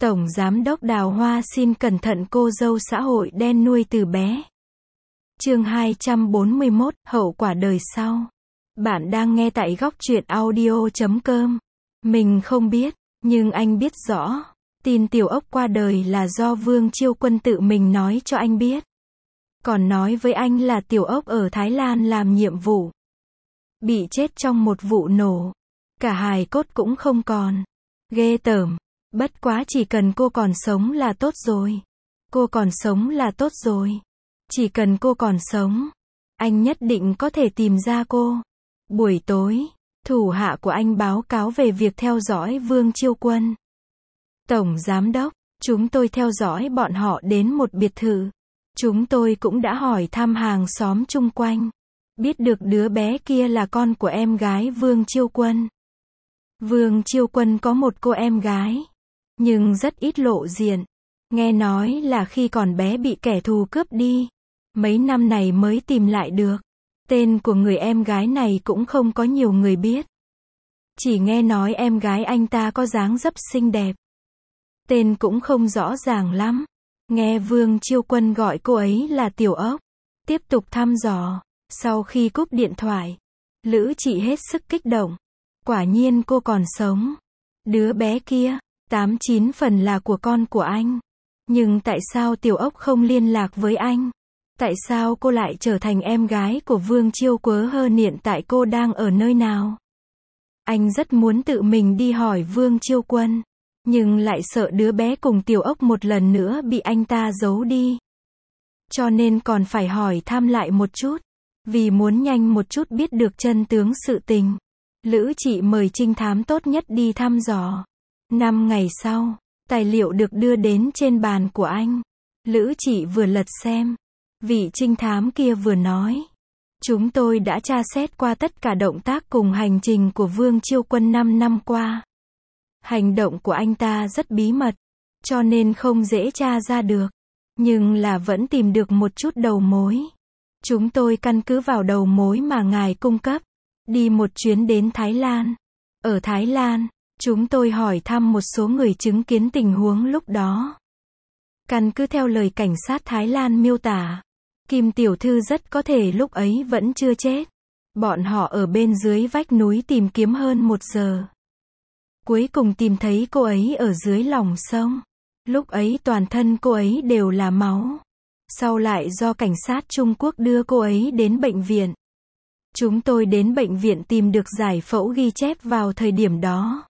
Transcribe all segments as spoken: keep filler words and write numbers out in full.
Tổng Giám đốc Đào Hoa xin cẩn thận cô dâu xã hội đen nuôi từ bé. Chương hai trăm bốn mươi mốt, hậu quả đời sau. Bạn đang nghe tại góc truyện audio chấm com. Mình không biết, nhưng anh biết rõ. Tin Tiểu Ốc qua đời là do Vương Chiêu Quân tự mình nói cho anh biết. Còn nói với anh là Tiểu Ốc ở Thái Lan làm nhiệm vụ. Bị chết trong một vụ nổ. Cả hài cốt cũng không còn. Ghê tởm. Bất quá chỉ cần cô còn sống là tốt rồi. Cô còn sống là tốt rồi. Chỉ cần cô còn sống, anh nhất định có thể tìm ra cô. Buổi tối, thủ hạ của anh báo cáo về việc theo dõi Vương Chiêu Quân. Tổng Giám đốc, chúng tôi theo dõi bọn họ đến một biệt thự. Chúng tôi cũng đã hỏi thăm hàng xóm chung quanh. Biết được đứa bé kia là con của em gái Vương Chiêu Quân. Vương Chiêu Quân có một cô em gái, nhưng rất ít lộ diện. Nghe nói là khi còn bé bị kẻ thù cướp đi. Mấy năm này mới tìm lại được. Tên của người em gái này cũng không có nhiều người biết. Chỉ nghe nói em gái anh ta có dáng dấp xinh đẹp. Tên cũng không rõ ràng lắm. Nghe Vương Chiêu Quân gọi cô ấy là Tiểu Ốc. Tiếp tục thăm dò. Sau khi cúp điện thoại, Lữ Chị hết sức kích động. Quả nhiên cô còn sống. Đứa bé kia, tám chín phần là của con của anh. Nhưng tại sao Tiểu Ốc không liên lạc với anh? Tại sao cô lại trở thành em gái của Vương Chiêu Quớ hơn, hiện tại cô đang ở nơi nào? Anh rất muốn tự mình đi hỏi Vương Chiêu Quân, nhưng lại sợ đứa bé cùng Tiểu Ốc một lần nữa bị anh ta giấu đi. Cho nên còn phải hỏi thăm lại một chút. Vì muốn nhanh một chút biết được chân tướng sự tình, Lữ Chị mời trinh thám tốt nhất đi thăm dò. Năm ngày sau, tài liệu được đưa đến trên bàn của anh. Lữ Chị vừa lật xem, vị trinh thám kia vừa nói. Chúng tôi đã tra xét qua tất cả động tác cùng hành trình của Vương Chiêu Quân năm năm qua. Hành động của anh ta rất bí mật, cho nên không dễ tra ra được. Nhưng là vẫn tìm được một chút đầu mối. Chúng tôi căn cứ vào đầu mối mà ngài cung cấp, đi một chuyến đến Thái Lan. Ở Thái Lan, chúng tôi hỏi thăm một số người chứng kiến tình huống lúc đó. Căn cứ theo lời cảnh sát Thái Lan miêu tả, Kim tiểu thư rất có thể lúc ấy vẫn chưa chết. Bọn họ ở bên dưới vách núi tìm kiếm hơn một giờ. Cuối cùng tìm thấy cô ấy ở dưới lòng sông. Lúc ấy toàn thân cô ấy đều là máu. Sau lại do cảnh sát Trung Quốc đưa cô ấy đến bệnh viện. Chúng tôi đến bệnh viện tìm được giải phẫu ghi chép vào thời điểm đó.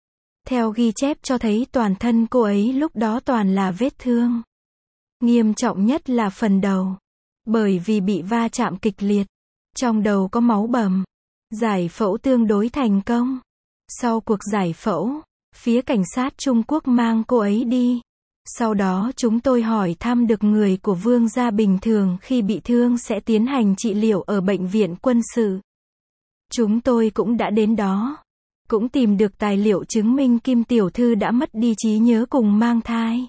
Theo ghi chép cho thấy toàn thân cô ấy lúc đó toàn là vết thương. Nghiêm trọng nhất là phần đầu. Bởi vì bị va chạm kịch liệt. Trong đầu có máu bầm. Giải phẫu tương đối thành công. Sau cuộc giải phẫu, phía cảnh sát Trung Quốc mang cô ấy đi. Sau đó chúng tôi hỏi thăm được người của Vương gia bình thường khi bị thương sẽ tiến hành trị liệu ở bệnh viện quân sự. Chúng tôi cũng đã đến đó. Cũng tìm được tài liệu chứng minh Kim tiểu thư đã mất đi trí nhớ cùng mang thai.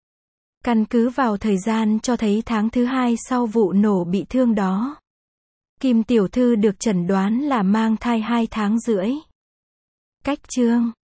Căn cứ vào thời gian cho thấy tháng thứ hai sau vụ nổ bị thương đó. Kim tiểu thư được chẩn đoán là mang thai hai tháng rưỡi. Cách chương